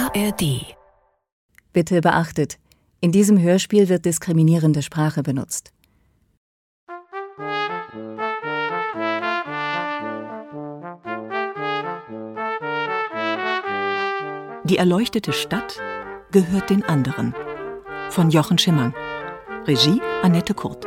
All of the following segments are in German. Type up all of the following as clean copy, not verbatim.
ARD. Bitte beachtet, in diesem Hörspiel wird diskriminierende Sprache benutzt. Die erleuchtete Stadt gehört den anderen. Von Jochen Schimmern. Regie Annette Kurt.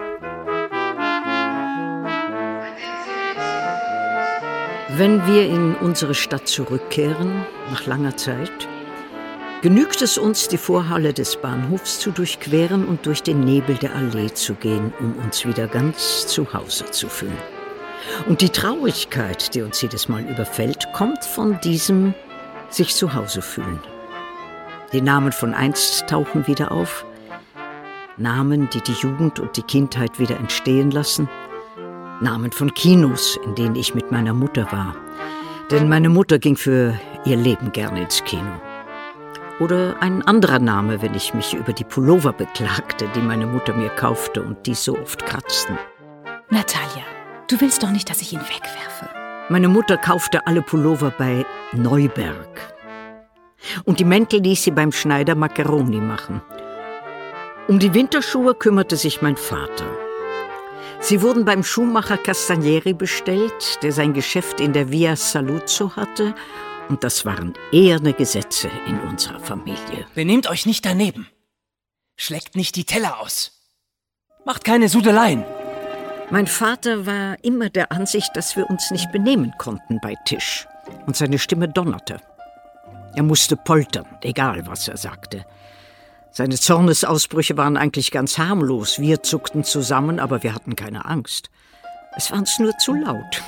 Wenn wir in unsere Stadt zurückkehren, nach langer Zeit, genügt es uns, die Vorhalle des Bahnhofs zu durchqueren und durch den Nebel der Allee zu gehen, um uns wieder ganz zu Hause zu fühlen. Und die Traurigkeit, die uns jedes Mal überfällt, kommt von diesem sich zu Hause fühlen. Die Namen von einst tauchen wieder auf, Namen, die die Jugend und die Kindheit wieder entstehen lassen, Namen von Kinos, in denen ich mit meiner Mutter war. Denn meine Mutter ging für ihr Leben gerne ins Kino. Oder ein anderer Name, wenn ich mich über die Pullover beklagte, die meine Mutter mir kaufte und die so oft kratzten. Natalia, du willst doch nicht, dass ich ihn wegwerfe. Meine Mutter kaufte alle Pullover bei Neuberg. Und die Mäntel ließ sie beim Schneider Macaroni machen. Um die Winterschuhe kümmerte sich mein Vater. Sie wurden beim Schuhmacher Castagnieri bestellt, der sein Geschäft in der Via Saluzzo hatte. Und das waren eherne Gesetze in unserer Familie. Benehmt euch nicht daneben. Schleckt nicht die Teller aus. Macht keine Sudeleien. Mein Vater war immer der Ansicht, dass wir uns nicht benehmen konnten bei Tisch. Und seine Stimme donnerte. Er musste poltern, egal was er sagte. Seine Zornesausbrüche waren eigentlich ganz harmlos. Wir zuckten zusammen, aber wir hatten keine Angst. Es war uns nur zu laut.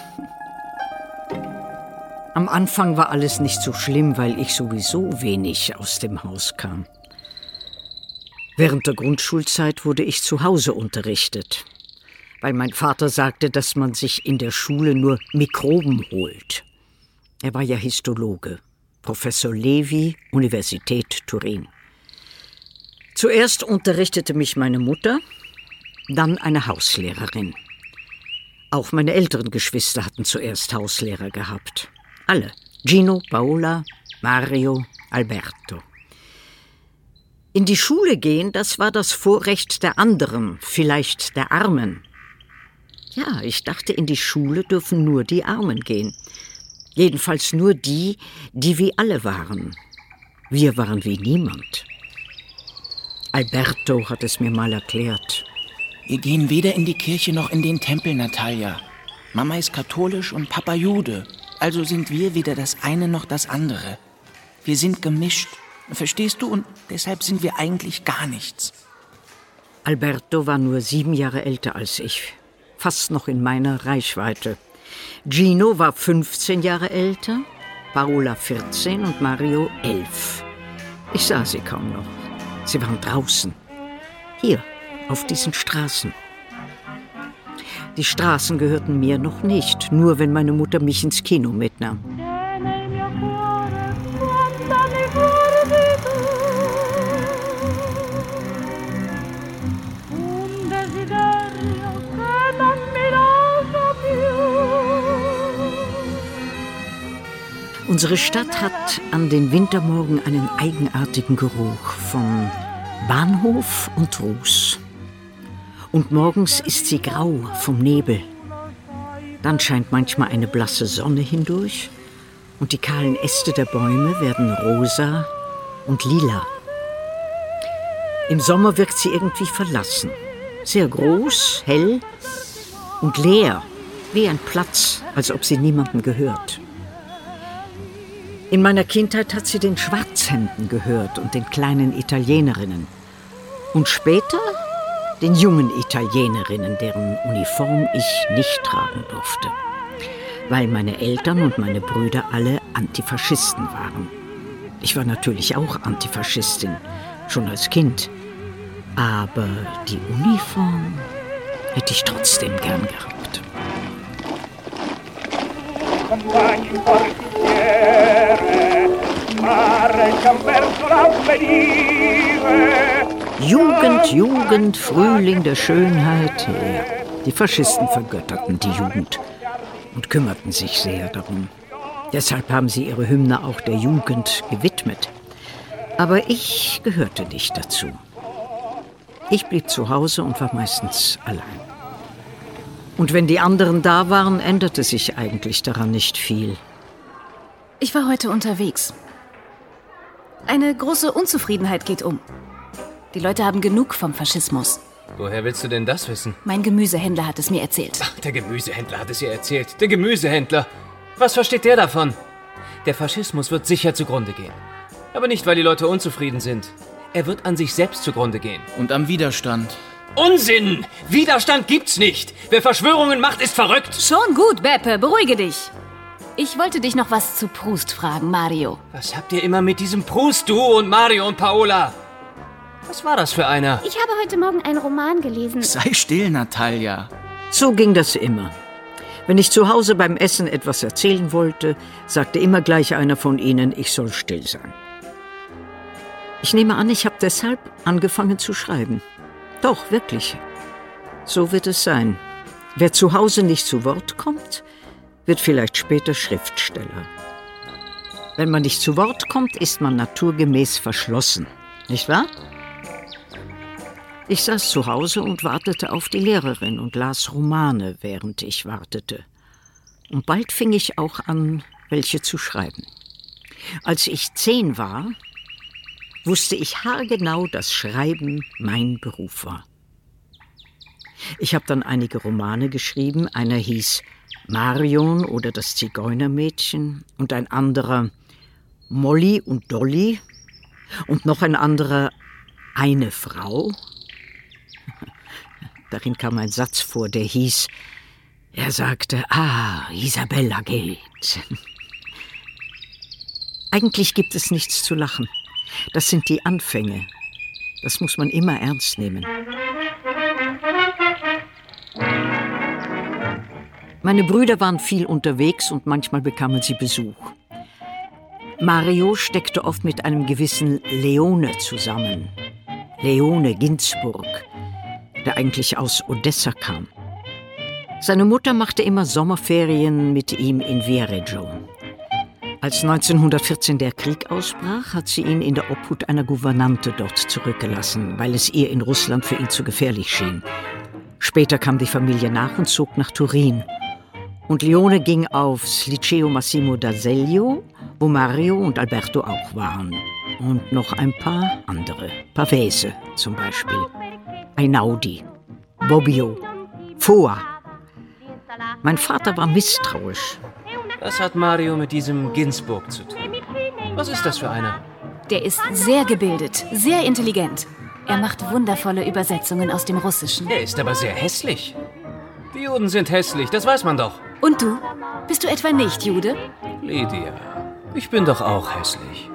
Am Anfang war alles nicht so schlimm, weil ich sowieso wenig aus dem Haus kam. Während der Grundschulzeit wurde ich zu Hause unterrichtet, weil mein Vater sagte, dass man sich in der Schule nur Mikroben holt. Er war ja Histologe, Professor Levi, Universität Turin. Zuerst unterrichtete mich meine Mutter, dann eine Hauslehrerin. Auch meine älteren Geschwister hatten zuerst Hauslehrer gehabt. Alle. Gino, Paola, Mario, Alberto. In die Schule gehen, das war das Vorrecht der anderen, vielleicht der Armen. Ja, ich dachte, in die Schule dürfen nur die Armen gehen. Jedenfalls nur die, die wie alle waren. Wir waren wie niemand. Alberto hat es mir mal erklärt. Wir gehen weder in die Kirche noch in den Tempel, Natalia. Mama ist katholisch und Papa Jude. Also sind wir weder das eine noch das andere. Wir sind gemischt. Verstehst du? Und deshalb sind wir eigentlich gar nichts. Alberto war nur 7 Jahre älter als ich. Fast noch in meiner Reichweite. Gino war 15 Jahre älter, Paola 14 und Mario 11. Ich sah sie kaum noch. Sie waren draußen. Hier, auf diesen Straßen. Die Straßen gehörten mir noch nicht, nur wenn meine Mutter mich ins Kino mitnahm. Unsere Stadt hat an den Wintermorgen einen eigenartigen Geruch von Bahnhof und Ruß. Und morgens ist sie grau vom Nebel. Dann scheint manchmal eine blasse Sonne hindurch und die kahlen Äste der Bäume werden rosa und lila. Im Sommer wirkt sie irgendwie verlassen. Sehr groß, hell und leer, wie ein Platz, als ob sie niemandem gehört. In meiner Kindheit hat sie den Schwarzhemden gehört und den kleinen Italienerinnen. Und später den jungen Italienerinnen, deren Uniform ich nicht tragen durfte. Weil meine Eltern und meine Brüder alle Antifaschisten waren. Ich war natürlich auch Antifaschistin, schon als Kind. Aber die Uniform hätte ich trotzdem gern gehabt. Jugend, Jugend, Frühling der Schönheit. Ja, die Faschisten vergötterten die Jugend und kümmerten sich sehr darum. Deshalb haben sie ihre Hymne auch der Jugend gewidmet. Aber ich gehörte nicht dazu. Ich blieb zu Hause und war meistens allein. Und wenn die anderen da waren, änderte sich eigentlich daran nicht viel. Ich war heute unterwegs. Eine große Unzufriedenheit geht um. Die Leute haben genug vom Faschismus. Woher willst du denn das wissen? Mein Gemüsehändler hat es mir erzählt. Ach, der Gemüsehändler hat es ihr erzählt. Der Gemüsehändler. Was versteht der davon? Der Faschismus wird sicher zugrunde gehen. Aber nicht, weil die Leute unzufrieden sind. Er wird an sich selbst zugrunde gehen. Und am Widerstand. Unsinn! Widerstand gibt's nicht! Wer Verschwörungen macht, ist verrückt! Schon gut, Beppe, beruhige dich. Ich wollte dich noch was zu Proust fragen, Mario. Was habt ihr immer mit diesem Proust, du und Mario und Paola? Was war das für einer? Ich habe heute Morgen einen Roman gelesen. Sei still, Natalia. So ging das immer. Wenn ich zu Hause beim Essen etwas erzählen wollte, sagte immer gleich einer von ihnen, ich soll still sein. Ich nehme an, ich habe deshalb angefangen zu schreiben. Doch, wirklich. So wird es sein. Wer zu Hause nicht zu Wort kommt, wird vielleicht später Schriftsteller. Wenn man nicht zu Wort kommt, ist man naturgemäß verschlossen. Nicht wahr? Ich saß zu Hause und wartete auf die Lehrerin und las Romane, während ich wartete. Und bald fing ich auch an, welche zu schreiben. Als ich 10 war, wusste ich haargenau, dass Schreiben mein Beruf war. Ich habe dann einige Romane geschrieben. Einer hieß Marion oder das Zigeunermädchen und ein anderer Molly und Dolly und noch ein anderer Eine Frau. Darin kam ein Satz vor, der hieß, er sagte, Isabella geht. Eigentlich gibt es nichts zu lachen. Das sind die Anfänge. Das muss man immer ernst nehmen. Meine Brüder waren viel unterwegs und manchmal bekamen sie Besuch. Mario steckte oft mit einem gewissen Leone zusammen. Leone Ginzburg, der eigentlich aus Odessa kam. Seine Mutter machte immer Sommerferien mit ihm in Viareggio. Als 1914 der Krieg ausbrach, hat sie ihn in der Obhut einer Gouvernante dort zurückgelassen, weil es ihr in Russland für ihn zu gefährlich schien. Später kam die Familie nach und zog nach Turin. Und Leone ging aufs Liceo Massimo d'Azeglio, wo Mario und Alberto auch waren. Und noch ein paar andere. Pavese zum Beispiel. Einaudi, Bobbio, Foa. Mein Vater war misstrauisch. Was hat Mario mit diesem Ginzburg zu tun? Was ist das für einer? Der ist sehr gebildet, sehr intelligent. Er macht wundervolle Übersetzungen aus dem Russischen. Er ist aber sehr hässlich. Die Juden sind hässlich, das weiß man doch. Und du? Bist du etwa nicht Jude? Lydia, ich bin doch auch hässlich.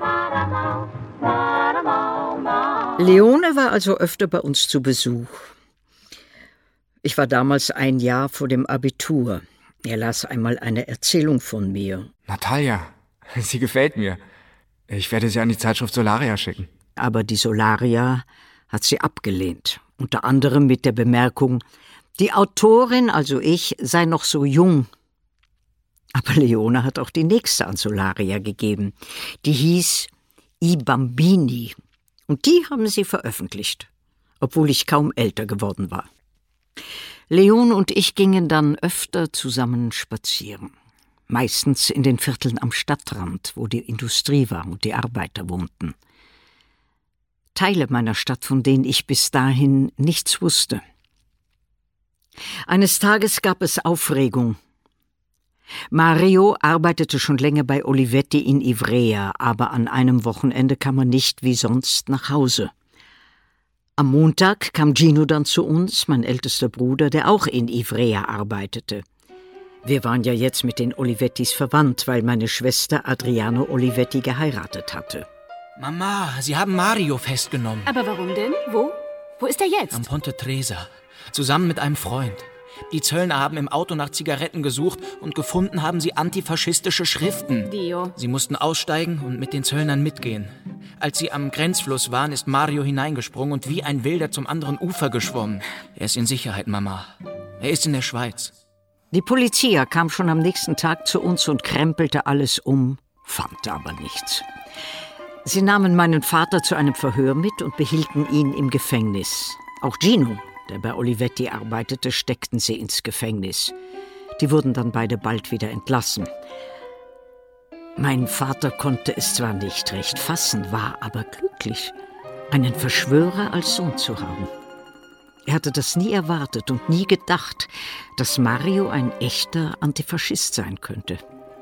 Leone war also öfter bei uns zu Besuch. Ich war damals ein Jahr vor dem Abitur. Er las einmal eine Erzählung von mir. Natalia, sie gefällt mir. Ich werde sie an die Zeitschrift Solaria schicken. Aber die Solaria hat sie abgelehnt. Unter anderem mit der Bemerkung, die Autorin, also ich, sei noch so jung. Aber Leone hat auch die nächste an Solaria gegeben. Die hieß I Bambini. Und die haben sie veröffentlicht, obwohl ich kaum älter geworden war. Leone und ich gingen dann öfter zusammen spazieren. Meistens in den Vierteln am Stadtrand, wo die Industrie war und die Arbeiter wohnten. Teile meiner Stadt, von denen ich bis dahin nichts wusste. Eines Tages gab es Aufregung. Mario arbeitete schon länger bei Olivetti in Ivrea, aber an einem Wochenende kam er nicht wie sonst nach Hause. Am Montag kam Gino dann zu uns, mein ältester Bruder, der auch in Ivrea arbeitete. Wir waren ja jetzt mit den Olivettis verwandt, weil meine Schwester Adriano Olivetti geheiratet hatte. Mama, sie haben Mario festgenommen. Aber warum denn? Wo? Wo ist er jetzt? Am Ponte Tresa. Zusammen mit einem Freund. Die Zöllner haben im Auto nach Zigaretten gesucht und gefunden haben sie antifaschistische Schriften. Dio. Sie mussten aussteigen und mit den Zöllnern mitgehen. Als sie am Grenzfluss waren, ist Mario hineingesprungen und wie ein Wilder zum anderen Ufer geschwommen. Er ist in Sicherheit, Mama. Er ist in der Schweiz. Die Polizia kam schon am nächsten Tag zu uns und krempelte alles um, fand aber nichts. Sie nahmen meinen Vater zu einem Verhör mit und behielten ihn im Gefängnis. Auch Gino, der bei Olivetti arbeitete, steckten sie ins Gefängnis. Die wurden dann beide bald wieder entlassen. Mein Vater konnte es zwar nicht recht fassen, war aber glücklich, einen Verschwörer als Sohn zu haben. Er hatte das nie erwartet und nie gedacht, dass Mario ein echter Antifaschist sein könnte.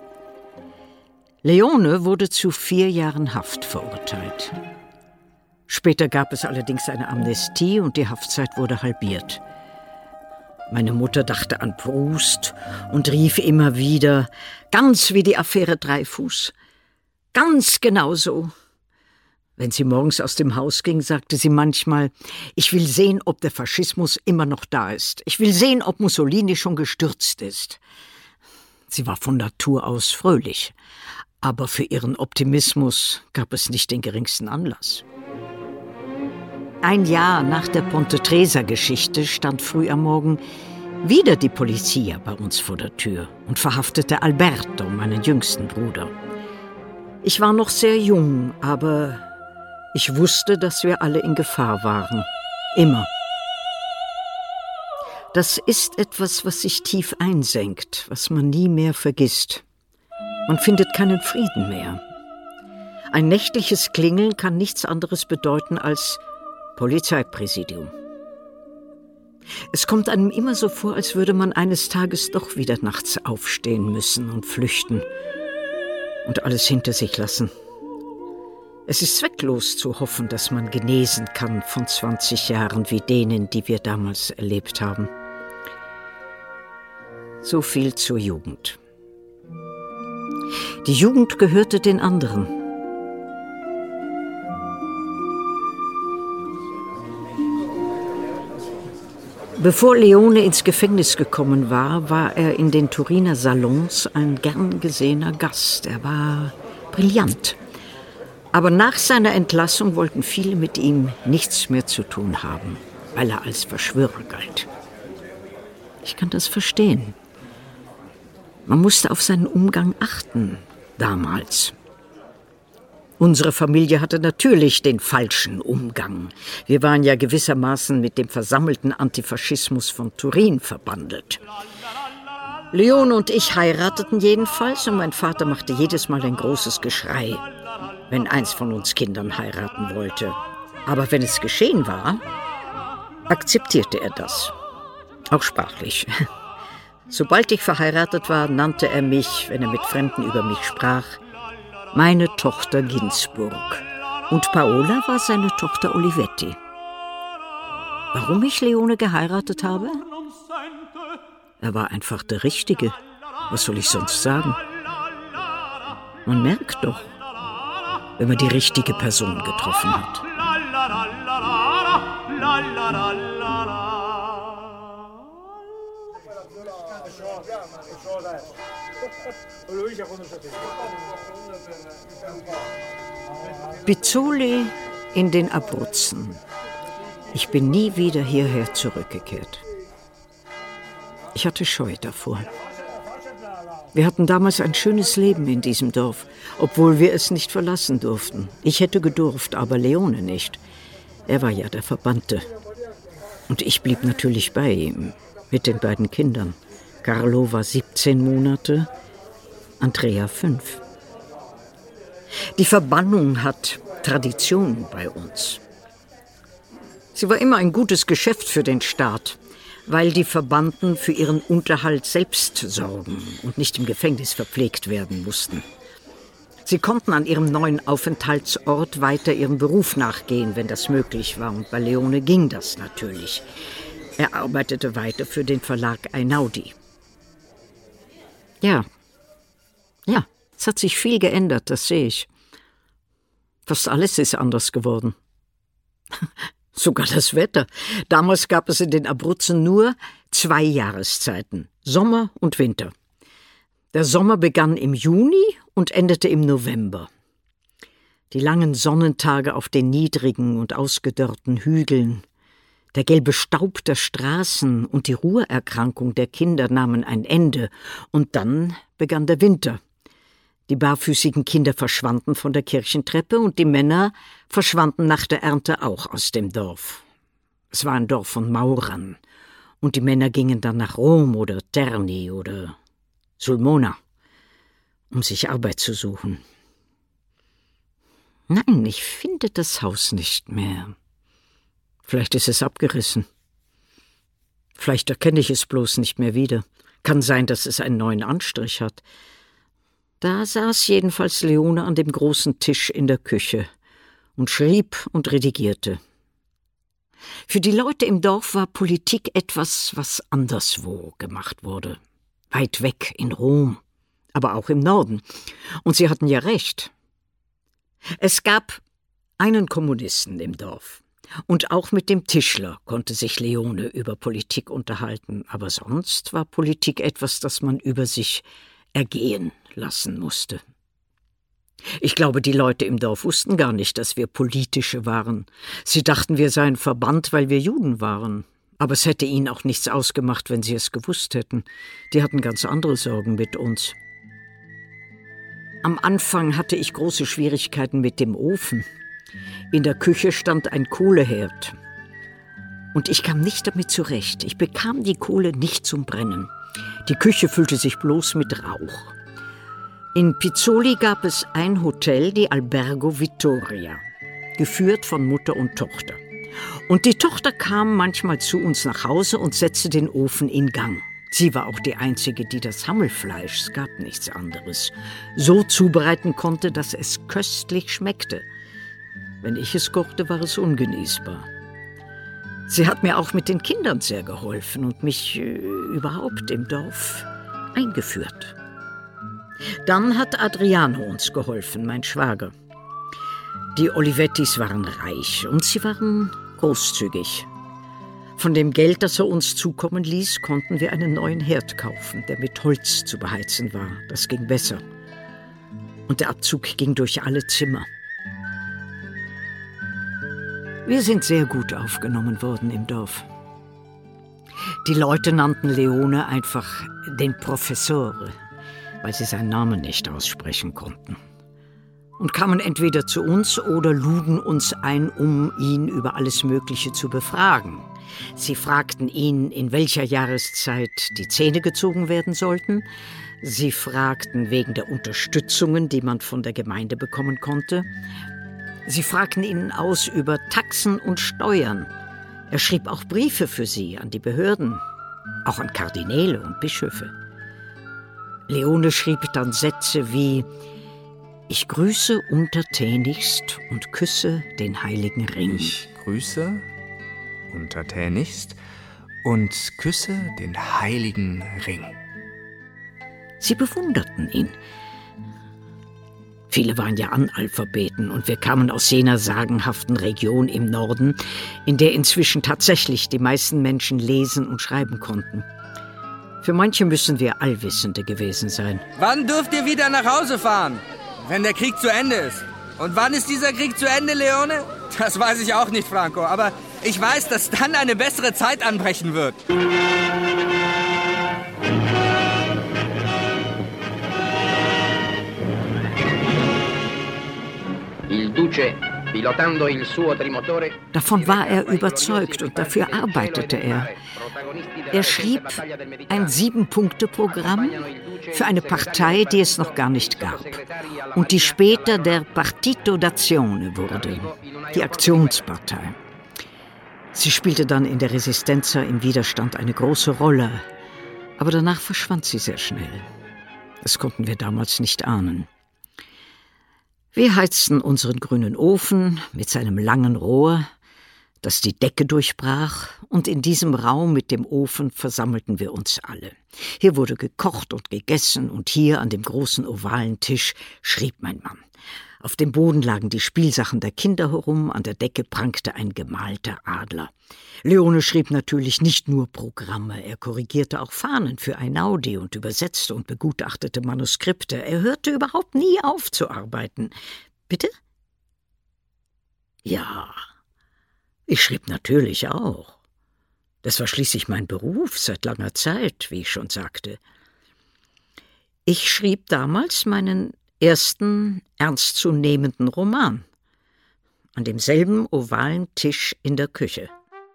Leone wurde zu 4 Jahren Haft verurteilt. Später gab es allerdings eine Amnestie und die Haftzeit wurde halbiert. Meine Mutter dachte an Proust und rief immer wieder, ganz wie die Affäre Dreyfus. Ganz genau so. Wenn sie morgens aus dem Haus ging, sagte sie manchmal, ich will sehen, ob der Faschismus immer noch da ist. Ich will sehen, ob Mussolini schon gestürzt ist. Sie war von Natur aus fröhlich, aber für ihren Optimismus gab es nicht den geringsten Anlass. Ein Jahr nach der Ponte Tresa-Geschichte stand früh am Morgen wieder die Polizia bei uns vor der Tür und verhaftete Alberto, meinen jüngsten Bruder. Ich war noch sehr jung, aber ich wusste, dass wir alle in Gefahr waren. Immer. Das ist etwas, was sich tief einsenkt, was man nie mehr vergisst. Man findet keinen Frieden mehr. Ein nächtliches Klingeln kann nichts anderes bedeuten als Polizeipräsidium. Es kommt einem immer so vor, als würde man eines Tages doch wieder nachts aufstehen müssen und flüchten und alles hinter sich lassen. Es ist zwecklos zu hoffen, dass man genesen kann von 20 Jahren wie denen, die wir damals erlebt haben. So viel zur Jugend. Die Jugend gehörte den anderen. Bevor Leone ins Gefängnis gekommen war, war er in den Turiner Salons ein gern gesehener Gast. Er war brillant. Aber nach seiner Entlassung wollten viele mit ihm nichts mehr zu tun haben, weil er als Verschwörer galt. Ich kann das verstehen. Man musste auf seinen Umgang achten, damals. Unsere Familie hatte natürlich den falschen Umgang. Wir waren ja gewissermaßen mit dem versammelten Antifaschismus von Turin verbandelt. Leone und ich heirateten jedenfalls und mein Vater machte jedes Mal ein großes Geschrei, wenn eins von uns Kindern heiraten wollte. Aber wenn es geschehen war, akzeptierte er das. Auch sprachlich. Sobald ich verheiratet war, nannte er mich, wenn er mit Fremden über mich sprach, meine Tochter Ginsburg. Und Paola war seine Tochter Olivetti. Warum ich Leone geheiratet habe? Er war einfach der Richtige. Was soll ich sonst sagen? Man merkt doch, wenn man die richtige Person getroffen hat. Pizzoli in den Abruzzen. Ich bin nie wieder hierher zurückgekehrt. Ich hatte Scheu davor. Wir hatten damals ein schönes Leben in diesem Dorf, obwohl wir es nicht verlassen durften. Ich hätte gedurft, aber Leone nicht. Er war ja der Verbannte. Und ich blieb natürlich bei ihm, mit den beiden Kindern. Carlo war 17 Monate, Andrea 5. Die Verbannung hat Tradition bei uns. Sie war immer ein gutes Geschäft für den Staat, weil die Verbannten für ihren Unterhalt selbst sorgen und nicht im Gefängnis verpflegt werden mussten. Sie konnten an ihrem neuen Aufenthaltsort weiter ihrem Beruf nachgehen, wenn das möglich war. Und bei Leone ging das natürlich. Er arbeitete weiter für den Verlag Einaudi. Ja, es hat sich viel geändert, das sehe ich. Fast alles ist anders geworden. Sogar das Wetter. Damals gab es in den Abruzzen nur 2 Jahreszeiten, Sommer und Winter. Der Sommer begann im Juni und endete im November. Die langen Sonnentage auf den niedrigen und ausgedörrten Hügeln, der gelbe Staub der Straßen und die Ruhrerkrankung der Kinder nahmen ein Ende. Und dann begann der Winter. Die barfüßigen Kinder verschwanden von der Kirchentreppe und die Männer verschwanden nach der Ernte auch aus dem Dorf. Es war ein Dorf von Maurern und die Männer gingen dann nach Rom oder Terni oder Sulmona, um sich Arbeit zu suchen. Nein, ich finde das Haus nicht mehr. Vielleicht ist es abgerissen. Vielleicht erkenne ich es bloß nicht mehr wieder. Kann sein, dass es einen neuen Anstrich hat. Da saß jedenfalls Leone an dem großen Tisch in der Küche und schrieb und redigierte. Für die Leute im Dorf war Politik etwas, was anderswo gemacht wurde. Weit weg in Rom, aber auch im Norden. Und sie hatten ja recht. Es gab einen Kommunisten im Dorf. Und auch mit dem Tischler konnte sich Leone über Politik unterhalten. Aber sonst war Politik etwas, das man über sich ergehen lassen musste. Ich glaube, die Leute im Dorf wussten gar nicht, dass wir Politische waren. Sie dachten, wir seien verbannt, weil wir Juden waren. Aber es hätte ihnen auch nichts ausgemacht, wenn sie es gewusst hätten. Die hatten ganz andere Sorgen mit uns. Am Anfang hatte ich große Schwierigkeiten mit dem Ofen. In der Küche stand ein Kohleherd. Und ich kam nicht damit zurecht. Ich bekam die Kohle nicht zum Brennen. Die Küche füllte sich bloß mit Rauch. In Pizzoli gab es ein Hotel, die Albergo Vittoria, geführt von Mutter und Tochter. Und die Tochter kam manchmal zu uns nach Hause und setzte den Ofen in Gang. Sie war auch die Einzige, die das Hammelfleisch, es gab nichts anderes, so zubereiten konnte, dass es köstlich schmeckte. Wenn ich es kochte, war es ungenießbar. Sie hat mir auch mit den Kindern sehr geholfen und mich überhaupt im Dorf eingeführt. Dann hat Adriano uns geholfen, mein Schwager. Die Olivettis waren reich und sie waren großzügig. Von dem Geld, das er uns zukommen ließ, konnten wir einen neuen Herd kaufen, der mit Holz zu beheizen war. Das ging besser. Und der Abzug ging durch alle Zimmer. Wir sind sehr gut aufgenommen worden im Dorf. Die Leute nannten Leone einfach den Professore, weil sie seinen Namen nicht aussprechen konnten. Und kamen entweder zu uns oder luden uns ein, um ihn über alles Mögliche zu befragen. Sie fragten ihn, in welcher Jahreszeit die Zähne gezogen werden sollten. Sie fragten wegen der Unterstützungen, die man von der Gemeinde bekommen konnte. Sie fragten ihn aus über Taxen und Steuern. Er schrieb auch Briefe für sie an die Behörden, auch an Kardinäle und Bischöfe. Leone schrieb dann Sätze wie: Ich grüße untertänigst und küsse den heiligen Ring. Ich grüße untertänigst und küsse den heiligen Ring. Sie bewunderten ihn. Viele waren ja Analphabeten und wir kamen aus jener sagenhaften Region im Norden, in der inzwischen tatsächlich die meisten Menschen lesen und schreiben konnten. Für manche müssen wir Allwissende gewesen sein. Wann dürft ihr wieder nach Hause fahren? Wenn der Krieg zu Ende ist. Und wann ist dieser Krieg zu Ende, Leone? Das weiß ich auch nicht, Franco. Aber ich weiß, dass dann eine bessere Zeit anbrechen wird. Davon war er überzeugt und dafür arbeitete er. Er schrieb ein 7-Punkte-Programm für eine Partei, die es noch gar nicht gab und die später der Partito d'Azione wurde, die Aktionspartei. Sie spielte dann in der Resistenza im Widerstand eine große Rolle, aber danach verschwand sie sehr schnell. Das konnten wir damals nicht ahnen. Wir heizten unseren grünen Ofen mit seinem langen Rohr, das die Decke durchbrach, und in diesem Raum mit dem Ofen versammelten wir uns alle. Hier wurde gekocht und gegessen und hier an dem großen ovalen Tisch schrieb mein Mann. Auf dem Boden lagen die Spielsachen der Kinder herum, an der Decke prangte ein gemalter Adler. Leone schrieb natürlich nicht nur Programme, er korrigierte auch Fahnen für Einaudi und übersetzte und begutachtete Manuskripte. Er hörte überhaupt nie auf zu arbeiten. Bitte? Ja, ich schrieb natürlich auch. Das war schließlich mein Beruf seit langer Zeit, wie ich schon sagte. Ich schrieb damals meinen ersten ernstzunehmenden Roman. An demselben ovalen Tisch in der Küche.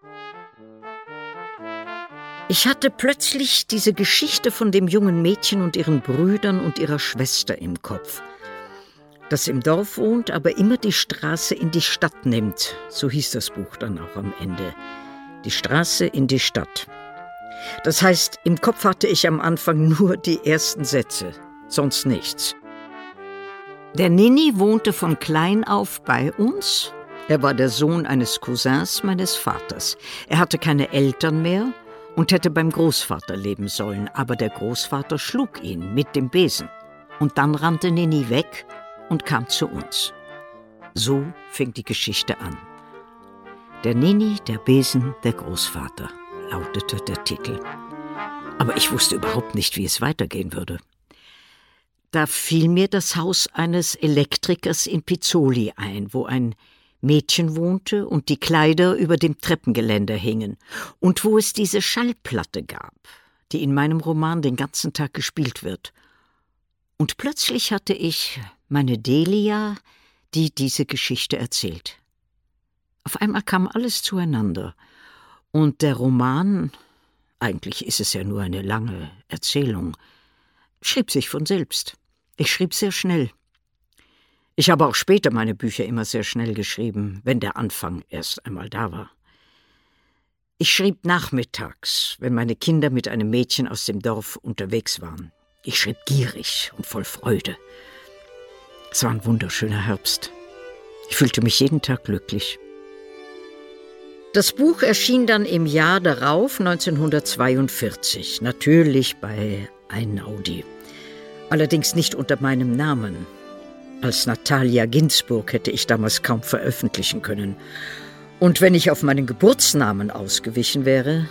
Ich hatte plötzlich diese Geschichte von dem jungen Mädchen und ihren Brüdern und ihrer Schwester im Kopf, das im Dorf wohnt, aber immer die Straße in die Stadt nimmt. So hieß das Buch dann auch am Ende. Die Straße in die Stadt. Das heißt, im Kopf hatte ich am Anfang nur die ersten Sätze, sonst nichts. Der Nini wohnte von klein auf bei uns. Er war der Sohn eines Cousins meines Vaters. Er hatte keine Eltern mehr und hätte beim Großvater leben sollen, aber der Großvater schlug ihn mit dem Besen. Und dann rannte Nini weg und kam zu uns. So fing die Geschichte an. Der Nini, der Besen, der Großvater, lautete der Titel. Aber ich wusste überhaupt nicht, wie es weitergehen würde. Da fiel mir das Haus eines Elektrikers in Pizzoli ein, wo ein Mädchen wohnte und die Kleider über dem Treppengeländer hingen und wo es diese Schallplatte gab, die in meinem Roman den ganzen Tag gespielt wird. Und plötzlich hatte ich meine Delia, die diese Geschichte erzählt. Auf einmal kam alles zueinander und der Roman, eigentlich ist es ja nur eine lange Erzählung, schrieb sich von selbst. Ich schrieb sehr schnell. Ich habe auch später meine Bücher immer sehr schnell geschrieben, wenn der Anfang erst einmal da war. Ich schrieb nachmittags, wenn meine Kinder mit einem Mädchen aus dem Dorf unterwegs waren. Ich schrieb gierig und voll Freude. Es war ein wunderschöner Herbst. Ich fühlte mich jeden Tag glücklich. Das Buch erschien dann im Jahr darauf, 1942, natürlich bei Einaudi. Allerdings nicht unter meinem Namen. Als Natalia Ginzburg hätte ich damals kaum veröffentlichen können. Und wenn ich auf meinen Geburtsnamen ausgewichen wäre,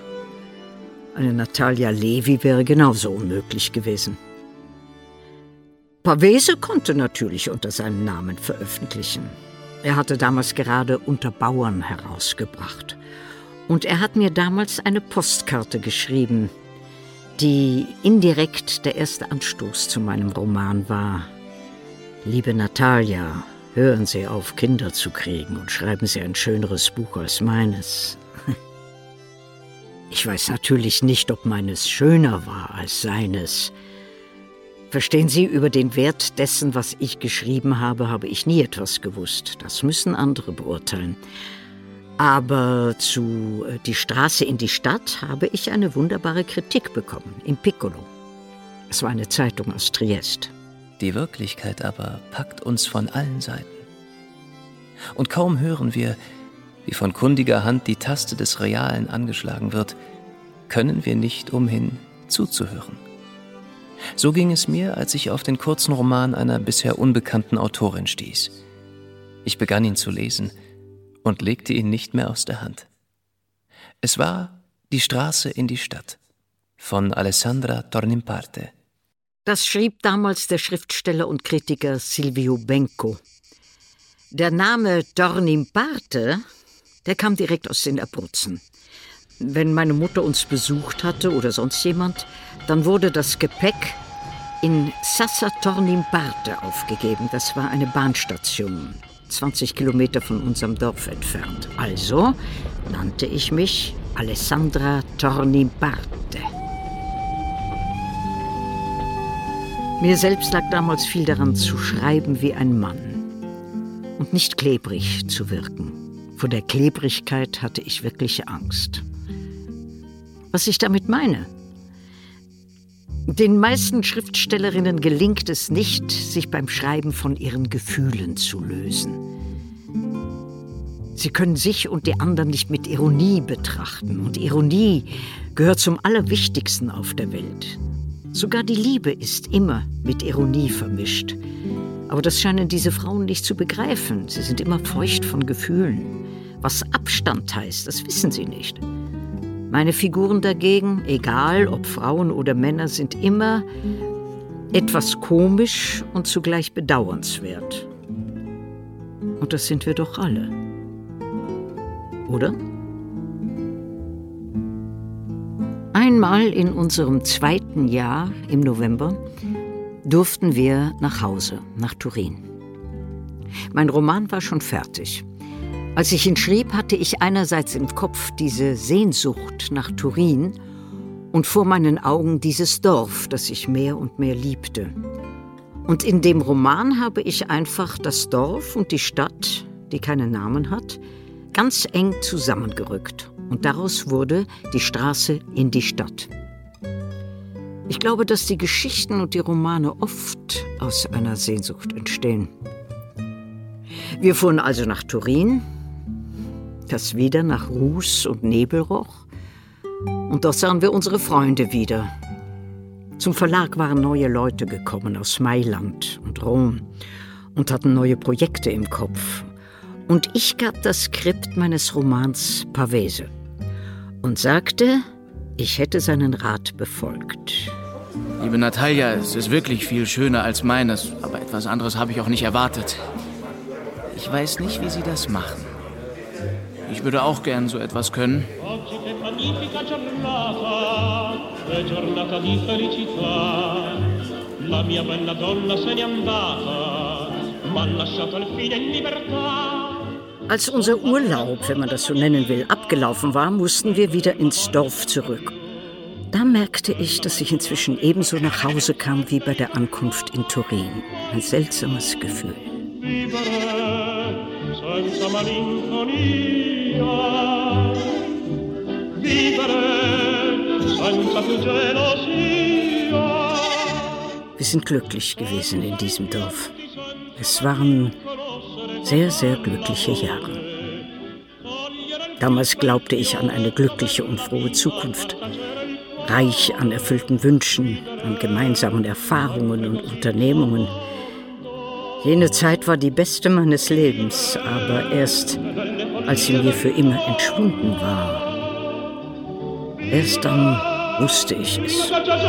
eine Natalia Levi wäre genauso unmöglich gewesen. Pavese konnte natürlich unter seinem Namen veröffentlichen. Er hatte damals gerade Unter Bauern herausgebracht. Und er hat mir damals eine Postkarte geschrieben, die indirekt der erste Anstoß zu meinem Roman war. Liebe Natalia, hören Sie auf, Kinder zu kriegen und schreiben Sie ein schöneres Buch als meines. Ich weiß natürlich nicht, ob meines schöner war als seines. Verstehen Sie, über den Wert dessen, was ich geschrieben habe, habe ich nie etwas gewusst. Das müssen andere beurteilen. Aber zu Die Straße in die Stadt habe ich eine wunderbare Kritik bekommen, im Piccolo. Es war eine Zeitung aus Triest. Die Wirklichkeit aber packt uns von allen Seiten. Und kaum hören wir, wie von kundiger Hand die Taste des Realen angeschlagen wird, können wir nicht umhin, zuzuhören. So ging es mir, als ich auf den kurzen Roman einer bisher unbekannten Autorin stieß. Ich begann ihn zu lesen und legte ihn nicht mehr aus der Hand. Es war Die Straße in die Stadt von Alessandra Tornimparte. Das schrieb damals der Schriftsteller und Kritiker Silvio Benco. Der Name Tornimparte, der kam direkt aus den Abruzzen. Wenn meine Mutter uns besucht hatte oder sonst jemand, dann wurde das Gepäck in Sassa Tornimparte aufgegeben. Das war eine Bahnstation, 20 Kilometer von unserem Dorf entfernt. Also nannte ich mich Alessandra Tornimparte. Mir selbst lag damals viel daran, zu schreiben wie ein Mann und nicht klebrig zu wirken. Vor der Klebrigkeit hatte ich wirklich Angst. Was ich damit meine? Den meisten Schriftstellerinnen gelingt es nicht, sich beim Schreiben von ihren Gefühlen zu lösen. Sie können sich und die anderen nicht mit Ironie betrachten. Und Ironie gehört zum Allerwichtigsten auf der Welt. Sogar die Liebe ist immer mit Ironie vermischt. Aber das scheinen diese Frauen nicht zu begreifen. Sie sind immer feucht von Gefühlen. Was Abstand heißt, das wissen sie nicht. Meine Figuren dagegen, egal ob Frauen oder Männer, sind immer etwas komisch und zugleich bedauernswert. Und das sind wir doch alle. Oder? Einmal in unserem 2. Jahr im November durften wir nach Hause, nach Turin. Mein Roman war schon fertig. Als ich ihn schrieb, hatte ich einerseits im Kopf diese Sehnsucht nach Turin und vor meinen Augen dieses Dorf, das ich mehr und mehr liebte. Und in dem Roman habe ich einfach das Dorf und die Stadt, die keinen Namen hat, ganz eng zusammengerückt. Und daraus wurde die Straße in die Stadt. Ich glaube, dass die Geschichten und die Romane oft aus einer Sehnsucht entstehen. Wir fuhren also nach Turin, das wieder nach Ruß und Nebel roch. Und dort sahen wir unsere Freunde wieder. Zum Verlag waren neue Leute gekommen aus Mailand und Rom und hatten neue Projekte im Kopf. Und ich gab das Skript meines Romans Pavese und sagte, ich hätte seinen Rat befolgt. Liebe Natalia, es ist wirklich viel schöner als meines, aber etwas anderes habe ich auch nicht erwartet. Ich weiß nicht, wie Sie das machen. Ich würde auch gern so etwas können. Als unser Urlaub, wenn man das so nennen will, abgelaufen war, mussten wir wieder ins Dorf zurück. Da merkte ich, dass ich inzwischen ebenso nach Hause kam wie bei der Ankunft in Turin. Ein seltsames Gefühl. Wir sind glücklich gewesen in diesem Dorf. Es waren sehr, sehr glückliche Jahre. Damals glaubte ich an eine glückliche und frohe Zukunft. Reich an erfüllten Wünschen, an gemeinsamen Erfahrungen und Unternehmungen. Jene Zeit war die beste meines Lebens, aber erst als sie mir für immer entschwunden war. Erst dann wusste ich es.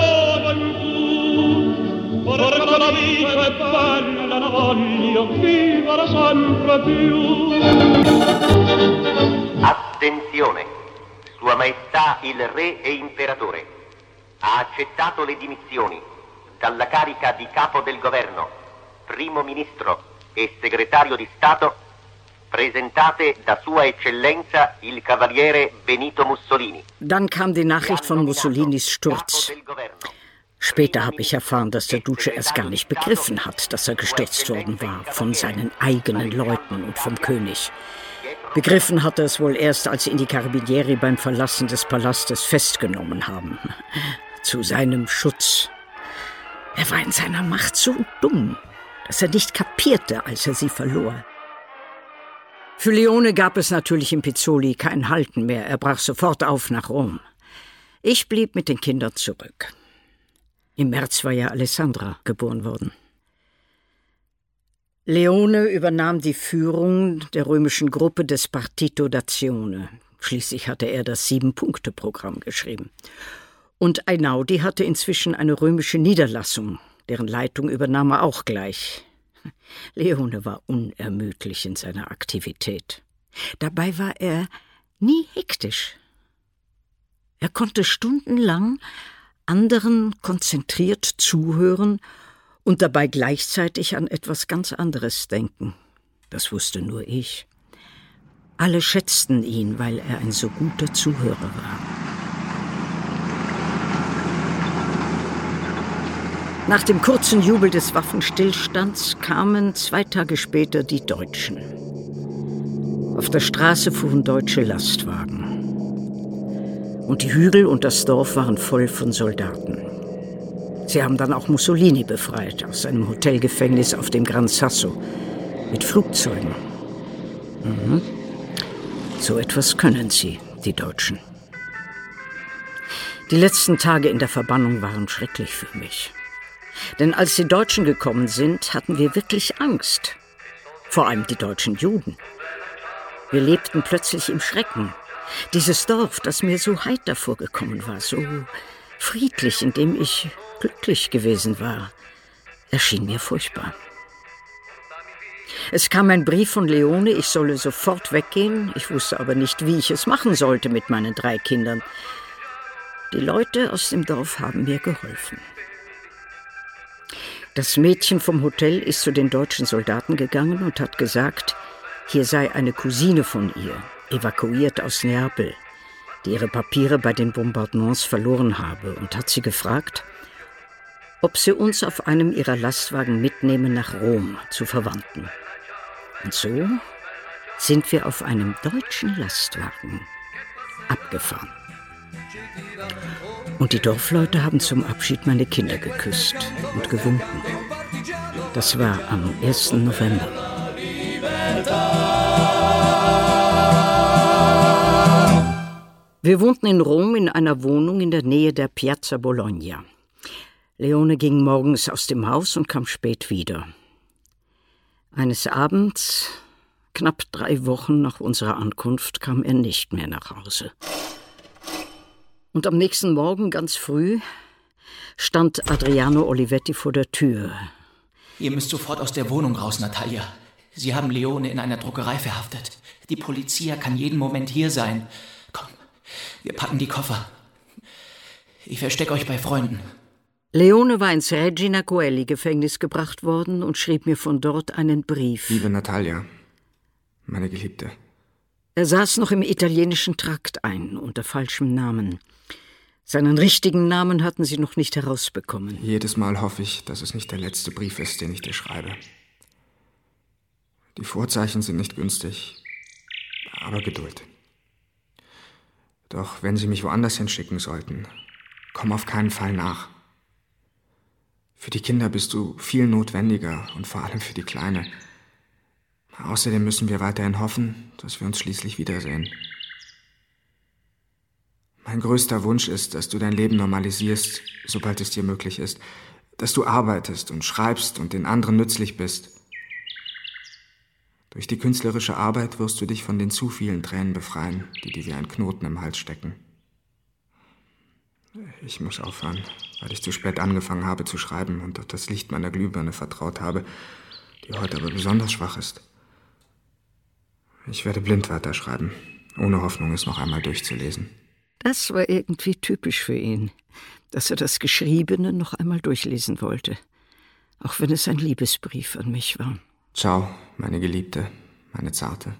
Attenzione! Sua Maestà il Re e Imperatore ha accettato le dimissioni dalla carica di Capo del Governo, Primo Ministro e Segretario di Stato, presentate da Sua Eccellenza il Cavaliere Benito Mussolini. Dann kam die Nachricht von Mussolinis Sturz. Später habe ich erfahren, dass der Duce erst gar nicht begriffen hat, dass er gestürzt worden war von seinen eigenen Leuten und vom König. Begriffen hat er es wohl erst, als sie ihn die Carabinieri beim Verlassen des Palastes festgenommen haben. Zu seinem Schutz. Er war in seiner Macht so dumm, dass er nicht kapierte, als er sie verlor. Für Leone gab es natürlich in Pizzoli kein Halten mehr. Er brach sofort auf nach Rom. Ich blieb mit den Kindern zurück. Im März war ja Alessandra geboren worden. Leone übernahm die Führung der römischen Gruppe des Partito d'Azione. Schließlich hatte er das 7-Punkte-Programm geschrieben. Und Einaudi hatte inzwischen eine römische Niederlassung, deren Leitung übernahm er auch gleich. Leone war unermüdlich in seiner Aktivität. Dabei war er nie hektisch. Er konnte stundenlang anderen konzentriert zuhören und dabei gleichzeitig an etwas ganz anderes denken. Das wusste nur ich. Alle schätzten ihn, weil er ein so guter Zuhörer war. Nach dem kurzen Jubel des Waffenstillstands kamen 2 Tage später die Deutschen. Auf der Straße fuhren deutsche Lastwagen. Und die Hügel und das Dorf waren voll von Soldaten. Sie haben dann auch Mussolini befreit aus seinem Hotelgefängnis auf dem Gran Sasso mit Flugzeugen. So etwas können sie, die Deutschen. Die letzten Tage in der Verbannung waren schrecklich für mich. Denn als die Deutschen gekommen sind, hatten wir wirklich Angst. Vor allem die deutschen Juden. Wir lebten plötzlich im Schrecken. Dieses Dorf, das mir so heiter vorgekommen war, so friedlich, in dem ich glücklich gewesen war, erschien mir furchtbar. Es kam ein Brief von Leone, ich solle sofort weggehen. Ich wusste aber nicht, wie ich es machen sollte mit meinen 3 Kindern. Die Leute aus dem Dorf haben mir geholfen. Das Mädchen vom Hotel ist zu den deutschen Soldaten gegangen und hat gesagt, hier sei eine Cousine von ihr, evakuiert aus Neapel, die ihre Papiere bei den Bombardements verloren habe, und hat sie gefragt, ob sie uns auf einem ihrer Lastwagen mitnehmen nach Rom zu Verwandten. Und so sind wir auf einem deutschen Lastwagen abgefahren. Und die Dorfleute haben zum Abschied meine Kinder geküsst und gewunken. Das war am 1. November. Wir wohnten in Rom in einer Wohnung in der Nähe der Piazza Bologna. Leone ging morgens aus dem Haus und kam spät wieder. Eines Abends, knapp 3 Wochen nach unserer Ankunft, kam er nicht mehr nach Hause. Und am nächsten Morgen, ganz früh, stand Adriano Olivetti vor der Tür. Ihr müsst sofort aus der Wohnung raus, Natalia. Sie haben Leone in einer Druckerei verhaftet. Die Polizia kann jeden Moment hier sein. Komm, wir packen die Koffer. Ich verstecke euch bei Freunden. Leone war ins Regina Coeli-Gefängnis gebracht worden und schrieb mir von dort einen Brief. Liebe Natalia, meine Geliebte. Er saß noch im italienischen Trakt ein, unter falschem Namen. Seinen richtigen Namen hatten sie noch nicht herausbekommen. Jedes Mal hoffe ich, dass es nicht der letzte Brief ist, den ich dir schreibe. Die Vorzeichen sind nicht günstig, aber Geduld. Doch wenn sie mich woanders hinschicken sollten, komm auf keinen Fall nach. Für die Kinder bist du viel notwendiger und vor allem für die Kleine. Außerdem müssen wir weiterhin hoffen, dass wir uns schließlich wiedersehen. Mein größter Wunsch ist, dass du dein Leben normalisierst, sobald es dir möglich ist. Dass du arbeitest und schreibst und den anderen nützlich bist. Durch die künstlerische Arbeit wirst du dich von den zu vielen Tränen befreien, die dir wie ein Knoten im Hals stecken. Ich muss aufhören, weil ich zu spät angefangen habe zu schreiben und auf das Licht meiner Glühbirne vertraut habe, die heute aber besonders schwach ist. Ich werde blind weiterschreiben, ohne Hoffnung, es noch einmal durchzulesen. Das war irgendwie typisch für ihn, dass er das Geschriebene noch einmal durchlesen wollte, auch wenn es ein Liebesbrief an mich war. Ciao, meine Geliebte, meine Zarte.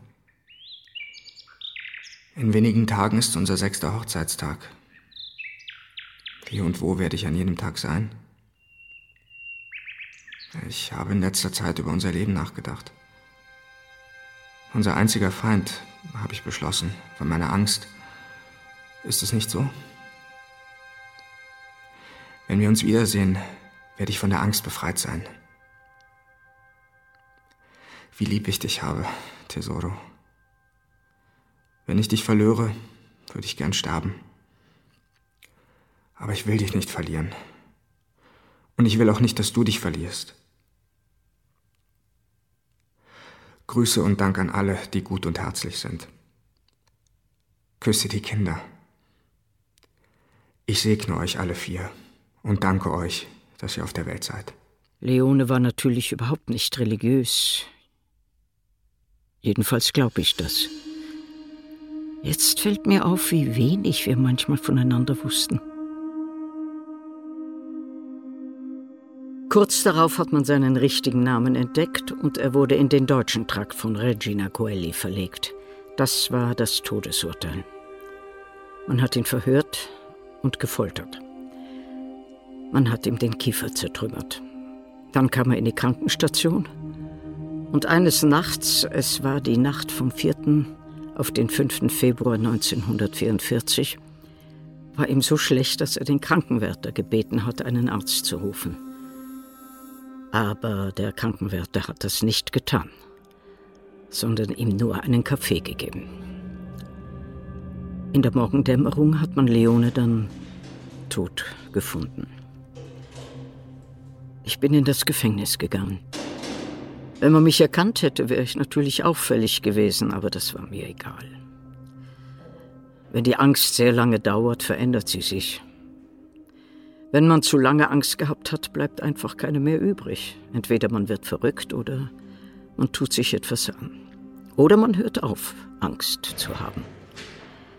In wenigen Tagen ist unser 6. Hochzeitstag. Wie und wo werde ich an jedem Tag sein? Ich habe in letzter Zeit über unser Leben nachgedacht. Unser einziger Feind, habe ich beschlossen, war meine Angst. Ist es nicht so? Wenn wir uns wiedersehen, werde ich von der Angst befreit sein. Wie lieb ich dich habe, Tesoro. Wenn ich dich verlöre, würde ich gern sterben. Aber ich will dich nicht verlieren. Und ich will auch nicht, dass du dich verlierst. Grüße und Dank an alle, die gut und herzlich sind. Küsse die Kinder. Ich segne euch alle 4 und danke euch, dass ihr auf der Welt seid. Leone war natürlich überhaupt nicht religiös. Jedenfalls glaube ich das. Jetzt fällt mir auf, wie wenig wir manchmal voneinander wussten. Kurz darauf hat man seinen richtigen Namen entdeckt und er wurde in den deutschen Trakt von Regina Coeli verlegt. Das war das Todesurteil. Man hat ihn verhört und gefoltert. Man hat ihm den Kiefer zertrümmert. Dann kam er in die Krankenstation und eines Nachts, es war die Nacht vom 4. auf den 5. Februar 1944, war ihm so schlecht, dass er den Krankenwärter gebeten hat, einen Arzt zu rufen. Aber der Krankenwärter hat das nicht getan, sondern ihm nur einen Kaffee gegeben. In der Morgendämmerung hat man Leone dann tot gefunden. Ich bin in das Gefängnis gegangen. Wenn man mich erkannt hätte, wäre ich natürlich auffällig gewesen, aber das war mir egal. Wenn die Angst sehr lange dauert, verändert sie sich. Wenn man zu lange Angst gehabt hat, bleibt einfach keine mehr übrig. Entweder man wird verrückt oder man tut sich etwas an. Oder man hört auf, Angst zu haben.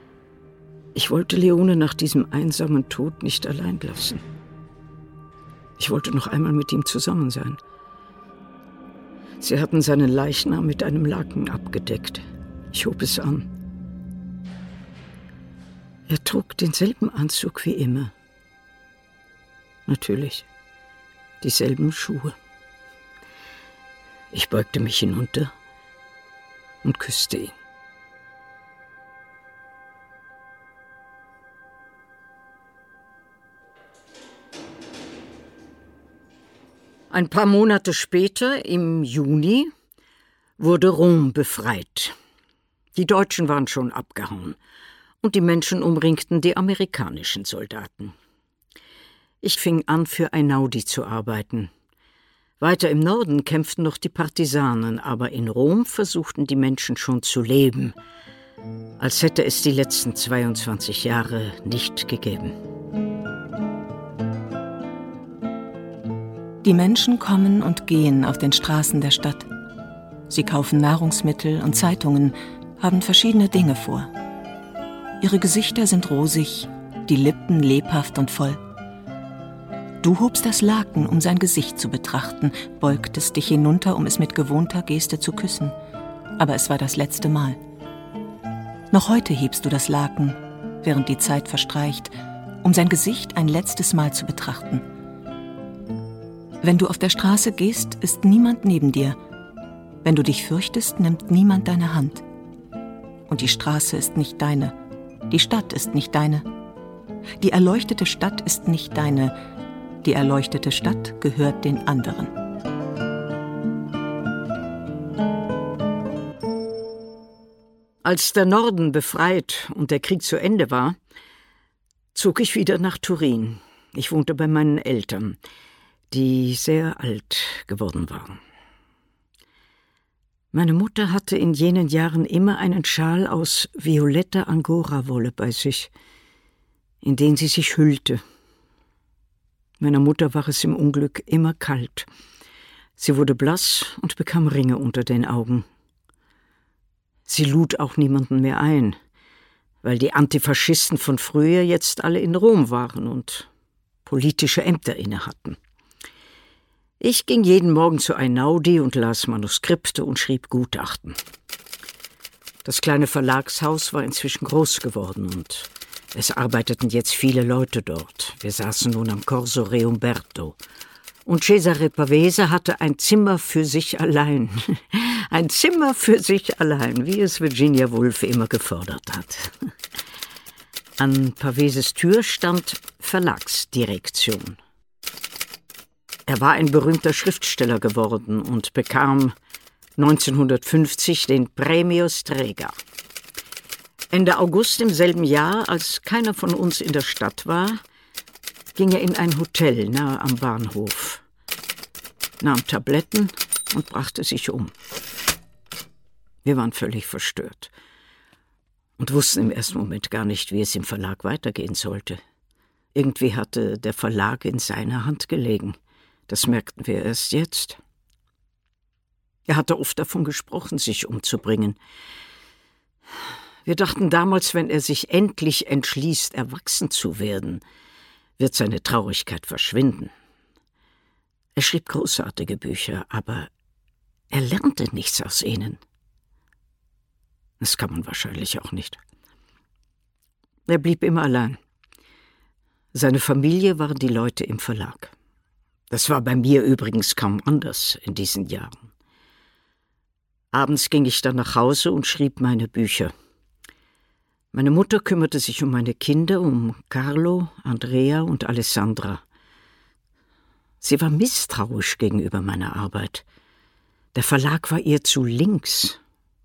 Ich wollte Leone nach diesem einsamen Tod nicht allein lassen. Ich wollte noch einmal mit ihm zusammen sein. Sie hatten seinen Leichnam mit einem Laken abgedeckt. Ich hob es an. Er trug denselben Anzug wie immer. Natürlich, dieselben Schuhe. Ich beugte mich hinunter und küsste ihn. Ein paar Monate später, im Juni, wurde Rom befreit. Die Deutschen waren schon abgehauen und die Menschen umringten die amerikanischen Soldaten. Ich fing an, für Einaudi zu arbeiten. Weiter im Norden kämpften noch die Partisanen, aber in Rom versuchten die Menschen schon zu leben, als hätte es die letzten 22 Jahre nicht gegeben. Die Menschen kommen und gehen auf den Straßen der Stadt. Sie kaufen Nahrungsmittel und Zeitungen, haben verschiedene Dinge vor. Ihre Gesichter sind rosig, die Lippen lebhaft und voll. Du hobst das Laken, um sein Gesicht zu betrachten, beugtest dich hinunter, um es mit gewohnter Geste zu küssen. Aber es war das letzte Mal. Noch heute hebst du das Laken, während die Zeit verstreicht, um sein Gesicht ein letztes Mal zu betrachten. Wenn du auf der Straße gehst, ist niemand neben dir. Wenn du dich fürchtest, nimmt niemand deine Hand. Und die Straße ist nicht deine. Die Stadt ist nicht deine. Die erleuchtete Stadt ist nicht deine. Die erleuchtete Stadt gehört den anderen. Als der Norden befreit und der Krieg zu Ende war, zog ich wieder nach Turin. Ich wohnte bei meinen Eltern, die sehr alt geworden waren. Meine Mutter hatte in jenen Jahren immer einen Schal aus violetter Angora-Wolle bei sich, in den sie sich hüllte. Meiner Mutter war es im Unglück immer kalt. Sie wurde blass und bekam Ringe unter den Augen. Sie lud auch niemanden mehr ein, weil die Antifaschisten von früher jetzt alle in Rom waren und politische Ämter innehatten. Ich ging jeden Morgen zu Einaudi und las Manuskripte und schrieb Gutachten. Das kleine Verlagshaus war inzwischen groß geworden und es arbeiteten jetzt viele Leute dort. Wir saßen nun am Corso Re Umberto. Und Cesare Pavese hatte ein Zimmer für sich allein. Ein Zimmer für sich allein, wie es Virginia Woolf immer gefordert hat. An Paveses Tür stand Verlagsdirektion. Er war ein berühmter Schriftsteller geworden und bekam 1950 den Premio Strega. Ende August im selben Jahr, als keiner von uns in der Stadt war, ging er in ein Hotel nahe am Bahnhof, nahm Tabletten und brachte sich um. Wir waren völlig verstört und wussten im ersten Moment gar nicht, wie es im Verlag weitergehen sollte. Irgendwie hatte der Verlag in seiner Hand gelegen. Das merkten wir erst jetzt. Er hatte oft davon gesprochen, sich umzubringen. Wir dachten damals, wenn er sich endlich entschließt, erwachsen zu werden, wird seine Traurigkeit verschwinden. Er schrieb großartige Bücher, aber er lernte nichts aus ihnen. Das kann man wahrscheinlich auch nicht. Er blieb immer allein. Seine Familie waren die Leute im Verlag. Das war bei mir übrigens kaum anders in diesen Jahren. Abends ging ich dann nach Hause und schrieb meine Bücher. Meine Mutter kümmerte sich um meine Kinder, um Carlo, Andrea und Alessandra. Sie war misstrauisch gegenüber meiner Arbeit. Der Verlag war ihr zu links.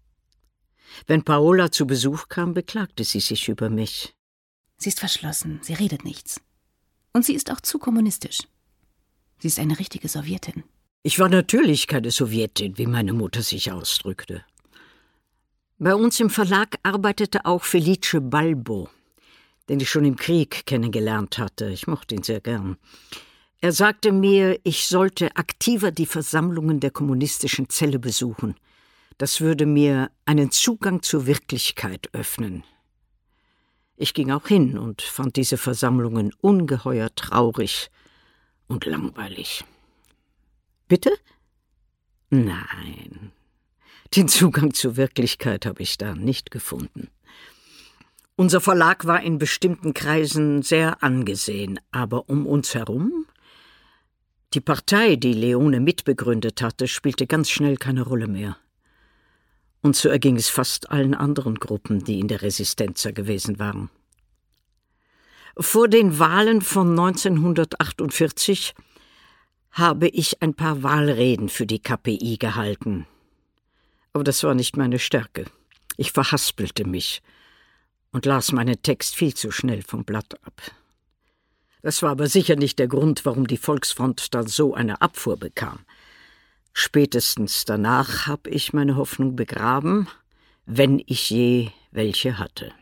Wenn Paola zu Besuch kam, beklagte sie sich über mich. Sie ist verschlossen, sie redet nichts. Und sie ist auch zu kommunistisch. Sie ist eine richtige Sowjetin. Ich war natürlich keine Sowjetin, wie meine Mutter sich ausdrückte. Bei uns im Verlag arbeitete auch Felice Balbo, den ich schon im Krieg kennengelernt hatte. Ich mochte ihn sehr gern. Er sagte mir, ich sollte aktiver die Versammlungen der kommunistischen Zelle besuchen. Das würde mir einen Zugang zur Wirklichkeit öffnen. Ich ging auch hin und fand diese Versammlungen ungeheuer traurig und langweilig. Bitte? Nein, den Zugang zur Wirklichkeit habe ich da nicht gefunden. Unser Verlag war in bestimmten Kreisen sehr angesehen, aber um uns herum? Die Partei, die Leone mitbegründet hatte, spielte ganz schnell keine Rolle mehr. Und so erging es fast allen anderen Gruppen, die in der Resistenza gewesen waren. Vor den Wahlen von 1948 habe ich ein paar Wahlreden für die KPI gehalten. Aber das war nicht meine Stärke. Ich verhaspelte mich und las meinen Text viel zu schnell vom Blatt ab. Das war aber sicher nicht der Grund, warum die Volksfront dann so eine Abfuhr bekam. Spätestens danach habe ich meine Hoffnung begraben, wenn ich je welche hatte.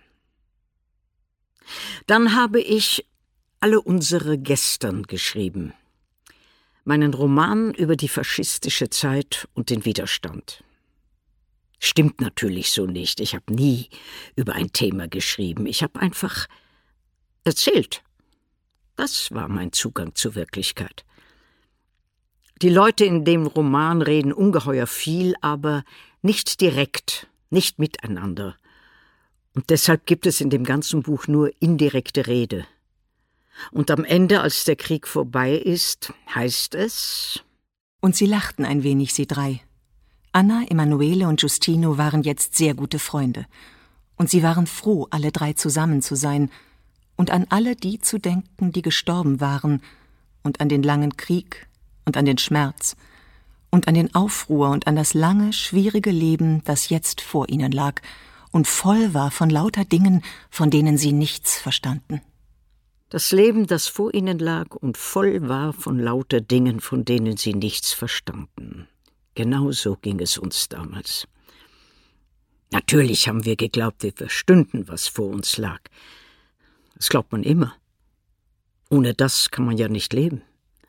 Dann habe ich Alle unsere Gestern geschrieben, meinen Roman über die faschistische Zeit und den Widerstand. Stimmt natürlich so nicht. Ich habe nie über ein Thema geschrieben. Ich habe einfach erzählt. Das war mein Zugang zur Wirklichkeit. Die Leute in dem Roman reden ungeheuer viel, aber nicht direkt, nicht miteinander. Und deshalb gibt es in dem ganzen Buch nur indirekte Rede. Und am Ende, als der Krieg vorbei ist, heißt es... Und sie lachten ein wenig, sie drei. Anna, Emanuele und Giustino waren jetzt sehr gute Freunde. Und sie waren froh, alle drei zusammen zu sein und an alle die zu denken, die gestorben waren, und an den langen Krieg und an den Schmerz und an den Aufruhr und an das lange, schwierige Leben, das jetzt vor ihnen lag und voll war von lauter Dingen, von denen sie nichts verstanden. Das Leben, das vor ihnen lag und voll war von lauter Dingen, von denen sie nichts verstanden. Genau so ging es uns damals. Natürlich haben wir geglaubt, wir verstünden, was vor uns lag. Das glaubt man immer. Ohne das kann man ja nicht leben.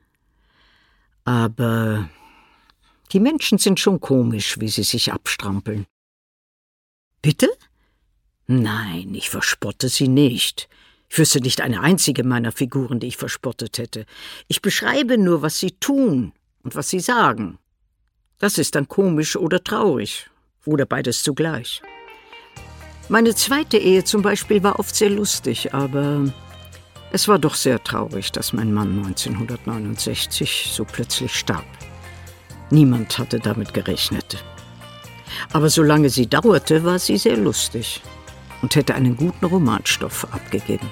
Aber die Menschen sind schon komisch, wie sie sich abstrampeln. Bitte? Nein, ich verspotte sie nicht. Ich wüsste nicht eine einzige meiner Figuren, die ich verspottet hätte. Ich beschreibe nur, was sie tun und was sie sagen. Das ist dann komisch oder traurig oder beides zugleich. Meine zweite Ehe zum Beispiel war oft sehr lustig, aber es war doch sehr traurig, dass mein Mann 1969 so plötzlich starb. Niemand hatte damit gerechnet. Aber solange sie dauerte, war sie sehr lustig und hätte einen guten Romanstoff abgegeben.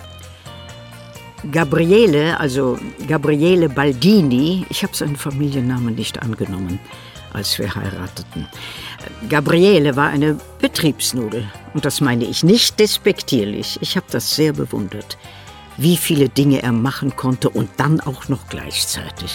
Gabriele, also Gabriele Baldini, ich habe seinen Familiennamen nicht angenommen, als wir heirateten. Gabriele war eine Betriebsnudel. Und das meine ich nicht despektierlich. Ich habe das sehr bewundert, wie viele Dinge er machen konnte und dann auch noch gleichzeitig.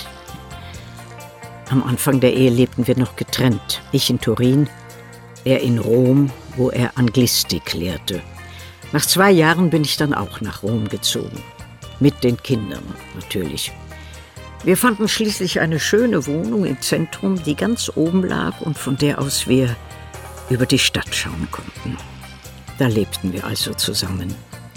Am Anfang der Ehe lebten wir noch getrennt. Ich in Turin, er in Rom, wo er Anglistik lehrte. Nach 2 Jahren bin ich dann auch nach Rom gezogen. Mit den Kindern natürlich. Wir fanden schließlich eine schöne Wohnung im Zentrum, die ganz oben lag und von der aus wir über die Stadt schauen konnten. Da lebten wir also zusammen.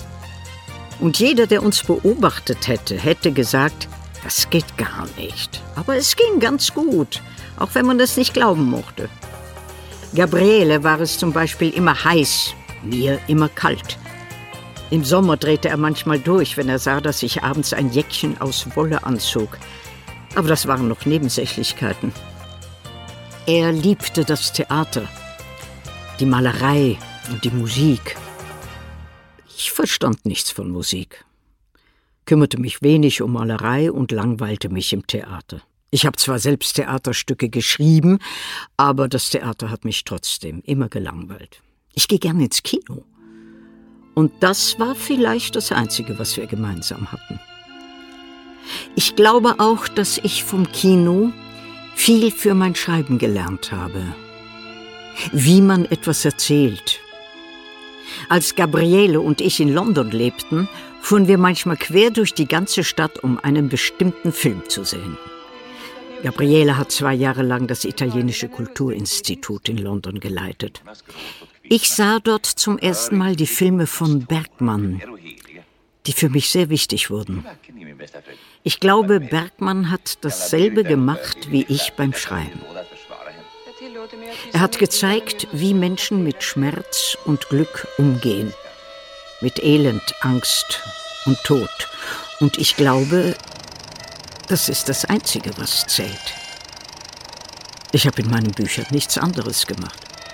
Und jeder, der uns beobachtet hätte, hätte gesagt, das geht gar nicht. Aber es ging ganz gut, auch wenn man es nicht glauben mochte. Gabriele war es zum Beispiel immer heiß, mir immer kalt. Im Sommer drehte er manchmal durch, wenn er sah, dass ich abends ein Jäckchen aus Wolle anzog. Aber das waren noch Nebensächlichkeiten. Er liebte das Theater, die Malerei und die Musik. Ich verstand nichts von Musik, kümmerte mich wenig um Malerei und langweilte mich im Theater. Ich habe zwar selbst Theaterstücke geschrieben, aber das Theater hat mich trotzdem immer gelangweilt. Ich gehe gerne ins Kino. Und das war vielleicht das Einzige, was wir gemeinsam hatten. Ich glaube auch, dass ich vom Kino viel für mein Schreiben gelernt habe. Wie man etwas erzählt. Als Gabriele und ich in London lebten, fuhren wir manchmal quer durch die ganze Stadt, um einen bestimmten Film zu sehen. Gabriele hat 2 Jahre lang das Italienische Kulturinstitut in London geleitet. Ich sah dort zum ersten Mal die Filme von Bergman, die für mich sehr wichtig wurden. Ich glaube, Bergman hat dasselbe gemacht wie ich beim Schreiben. Er hat gezeigt, wie Menschen mit Schmerz und Glück umgehen. Mit Elend, Angst und Tod. Und ich glaube, das ist das Einzige, was zählt. Ich habe in meinen Büchern nichts anderes gemacht.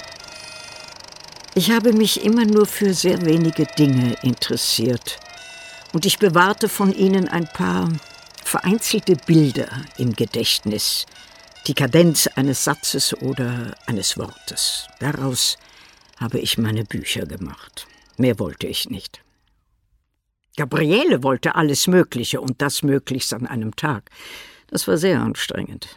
Ich habe mich immer nur für sehr wenige Dinge interessiert. Und ich bewahrte von ihnen ein paar vereinzelte Bilder im Gedächtnis. Die Kadenz eines Satzes oder eines Wortes. Daraus habe ich meine Bücher gemacht. Mehr wollte ich nicht. Gabriele wollte alles Mögliche und das möglichst an einem Tag. Das war sehr anstrengend.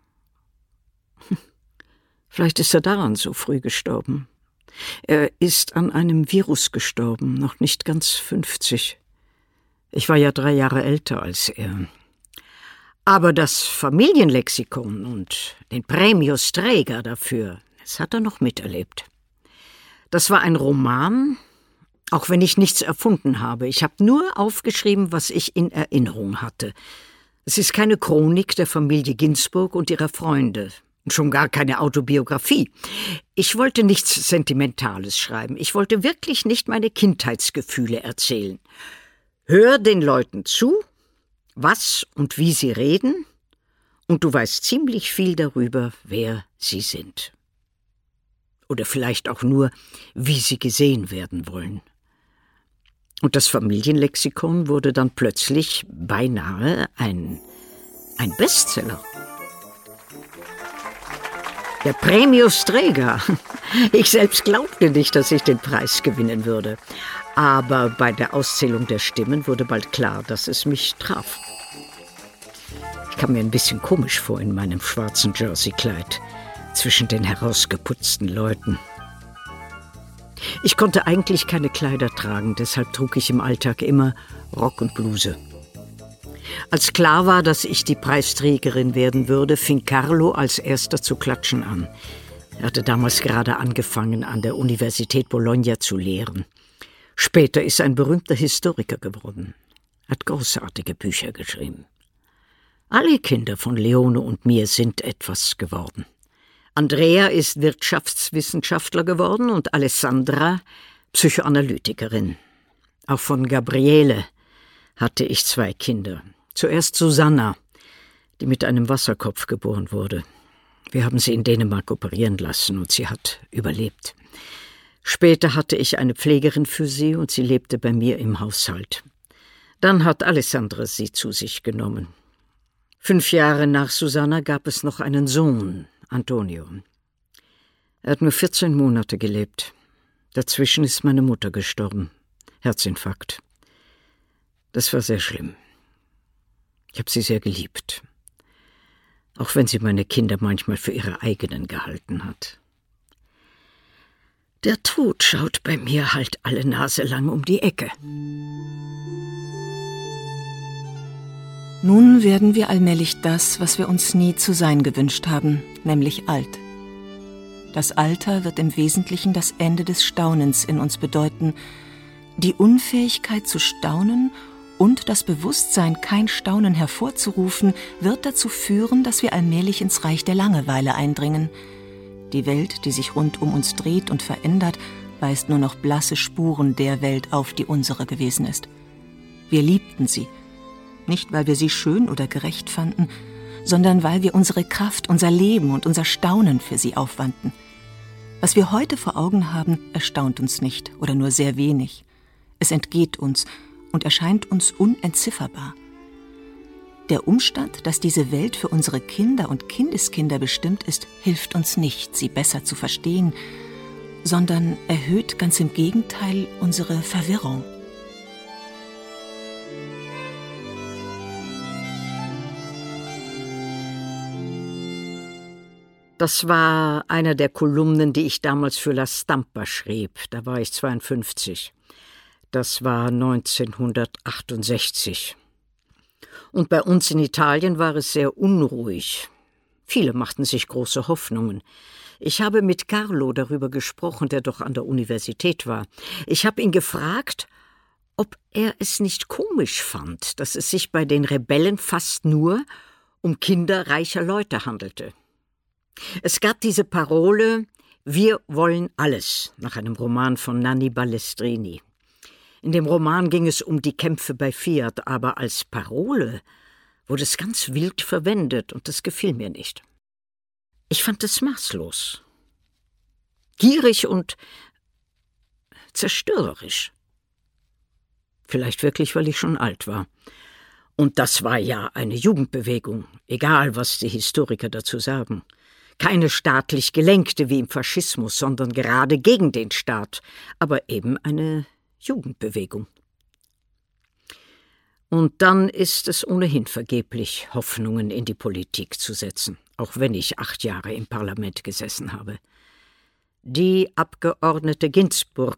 Vielleicht ist er daran so früh gestorben. Er ist an einem Virus gestorben, noch nicht ganz 50. Ich war ja 3 Jahre älter als er. Aber das Familienlexikon und den Premio Strega dafür, das hat er noch miterlebt. Das war ein Roman, auch wenn ich nichts erfunden habe. Ich habe nur aufgeschrieben, was ich in Erinnerung hatte. Es ist keine Chronik der Familie Ginsburg und ihrer Freunde. Schon gar keine Autobiografie. Ich wollte nichts Sentimentales schreiben. Ich wollte wirklich nicht meine Kindheitsgefühle erzählen. Hör den Leuten zu, was und wie sie reden, und du weißt ziemlich viel darüber, wer sie sind. Oder vielleicht auch nur, wie sie gesehen werden wollen. Und das Familienlexikon wurde dann plötzlich beinahe ein Bestseller. Der Premio Strega. Ich selbst glaubte nicht, dass ich den Preis gewinnen würde. Aber bei der Auszählung der Stimmen wurde bald klar, dass es mich traf. Ich kam mir ein bisschen komisch vor in meinem schwarzen Jerseykleid zwischen den herausgeputzten Leuten. Ich konnte eigentlich keine Kleider tragen, deshalb trug ich im Alltag immer Rock und Bluse. Als klar war, dass ich die Preisträgerin werden würde, fing Carlo als erster zu klatschen an. Er hatte damals gerade angefangen, an der Universität Bologna zu lehren. Später ist er ein berühmter Historiker geworden. Er hat großartige Bücher geschrieben. Alle Kinder von Leone und mir sind etwas geworden. Andrea ist Wirtschaftswissenschaftler geworden und Alessandra Psychoanalytikerin. Auch von Gabriele hatte ich 2 Kinder. Zuerst Susanna, die mit einem Wasserkopf geboren wurde. Wir haben sie in Dänemark operieren lassen und sie hat überlebt. Später hatte ich eine Pflegerin für sie und sie lebte bei mir im Haushalt. Dann hat Alessandra sie zu sich genommen. 5 Jahre nach Susanna gab es noch einen Sohn, Antonio. Er hat nur 14 Monate gelebt. Dazwischen ist meine Mutter gestorben. Herzinfarkt. Das war sehr schlimm. Ich habe sie sehr geliebt. Auch wenn sie meine Kinder manchmal für ihre eigenen gehalten hat. Der Tod schaut bei mir halt alle Nase lang um die Ecke. Nun werden wir allmählich das, was wir uns nie zu sein gewünscht haben, nämlich alt. Das Alter wird im Wesentlichen das Ende des Staunens in uns bedeuten, die Unfähigkeit zu staunen und das Bewusstsein, kein Staunen hervorzurufen, wird dazu führen, dass wir allmählich ins Reich der Langeweile eindringen. Die Welt, die sich rund um uns dreht und verändert, weist nur noch blasse Spuren der Welt auf, die unsere gewesen ist. Wir liebten sie, nicht weil wir sie schön oder gerecht fanden, sondern weil wir unsere Kraft, unser Leben und unser Staunen für sie aufwandten. Was wir heute vor Augen haben, erstaunt uns nicht oder nur sehr wenig. Es entgeht uns und erscheint uns unentzifferbar. Der Umstand, dass diese Welt für unsere Kinder und Kindeskinder bestimmt ist, hilft uns nicht, sie besser zu verstehen, sondern erhöht ganz im Gegenteil unsere Verwirrung. Das war einer der Kolumnen, die ich damals für La Stampa schrieb. Da war ich 52. Das war 1968. Und bei uns in Italien war es sehr unruhig. Viele machten sich große Hoffnungen. Ich habe mit Carlo darüber gesprochen, der doch an der Universität war. Ich habe ihn gefragt, ob er es nicht komisch fand, dass es sich bei den Rebellen fast nur um Kinder reicher Leute handelte. Es gab diese Parole »Wir wollen alles« nach einem Roman von Nanni Balestrini. In dem Roman ging es um die Kämpfe bei Fiat, aber als Parole wurde es ganz wild verwendet und das gefiel mir nicht. Ich fand es maßlos, gierig und zerstörerisch. Vielleicht wirklich, weil ich schon alt war. Und das war ja eine Jugendbewegung, egal was die Historiker dazu sagen. Keine staatlich gelenkte wie im Faschismus, sondern gerade gegen den Staat, aber eben eine Jugendbewegung. Und dann ist es ohnehin vergeblich, Hoffnungen in die Politik zu setzen, auch wenn ich 8 Jahre im Parlament gesessen habe. Die Abgeordnete Ginsburg,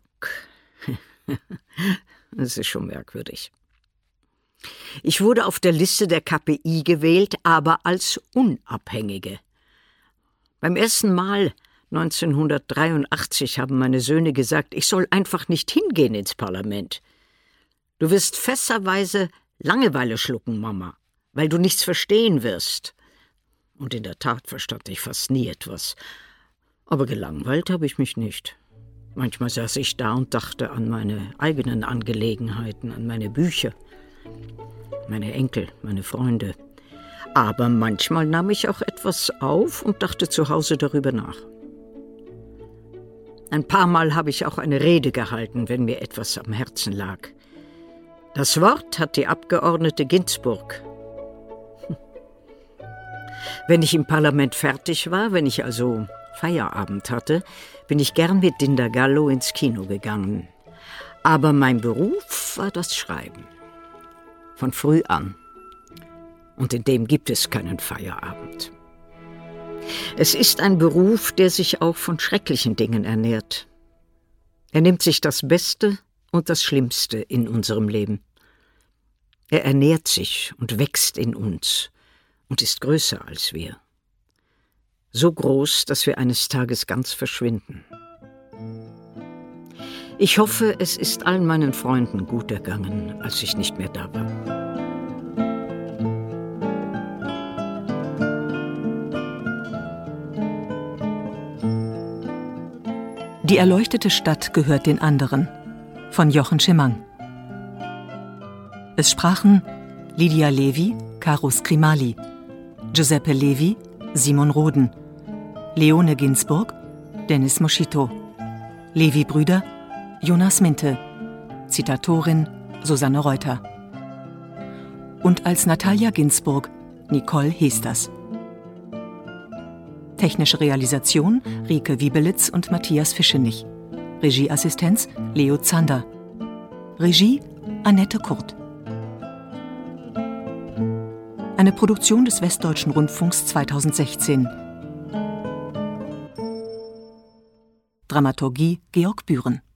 das ist schon merkwürdig. Ich wurde auf der Liste der KPI gewählt, aber als Unabhängige. Beim ersten Mal 1983 haben meine Söhne gesagt, ich soll einfach nicht hingehen ins Parlament. Du wirst fässerweise Langeweile schlucken, Mama, weil du nichts verstehen wirst. Und in der Tat verstand ich fast nie etwas. Aber gelangweilt habe ich mich nicht. Manchmal saß ich da und dachte an meine eigenen Angelegenheiten, an meine Bücher, meine Enkel, meine Freunde. Aber manchmal nahm ich auch etwas auf und dachte zu Hause darüber nach. Ein paar Mal habe ich auch eine Rede gehalten, wenn mir etwas am Herzen lag. Das Wort hat die Abgeordnete Ginsburg. Wenn ich im Parlament fertig war, wenn ich also Feierabend hatte, bin ich gern mit Dinda Gallo ins Kino gegangen. Aber mein Beruf war das Schreiben. Von früh an. Und in dem gibt es keinen Feierabend. Es ist ein Beruf, der sich auch von schrecklichen Dingen ernährt. Er nimmt sich das Beste und das Schlimmste in unserem Leben. Er ernährt sich und wächst in uns und ist größer als wir. So groß, dass wir eines Tages ganz verschwinden. Ich hoffe, es ist allen meinen Freunden gut ergangen, als ich nicht mehr da war. Die erleuchtete Stadt gehört den anderen von Jochen Schimang. Es sprachen Lydia Levi, Caro Scrimali, Giuseppe Levi, Simon Roden, Leone Ginsburg, Dennis Moschito, Levi-Brüder, Jonas Minte, Zitatorin Susanne Reuter und als Natalia Ginsburg Nicole Hesters. Technische Realisation Rike Wiebelitz und Matthias Fischenich. Regieassistenz Leo Zander. Regie Annette Kurt. Eine Produktion des Westdeutschen Rundfunks 2016. Dramaturgie Georg Bühren.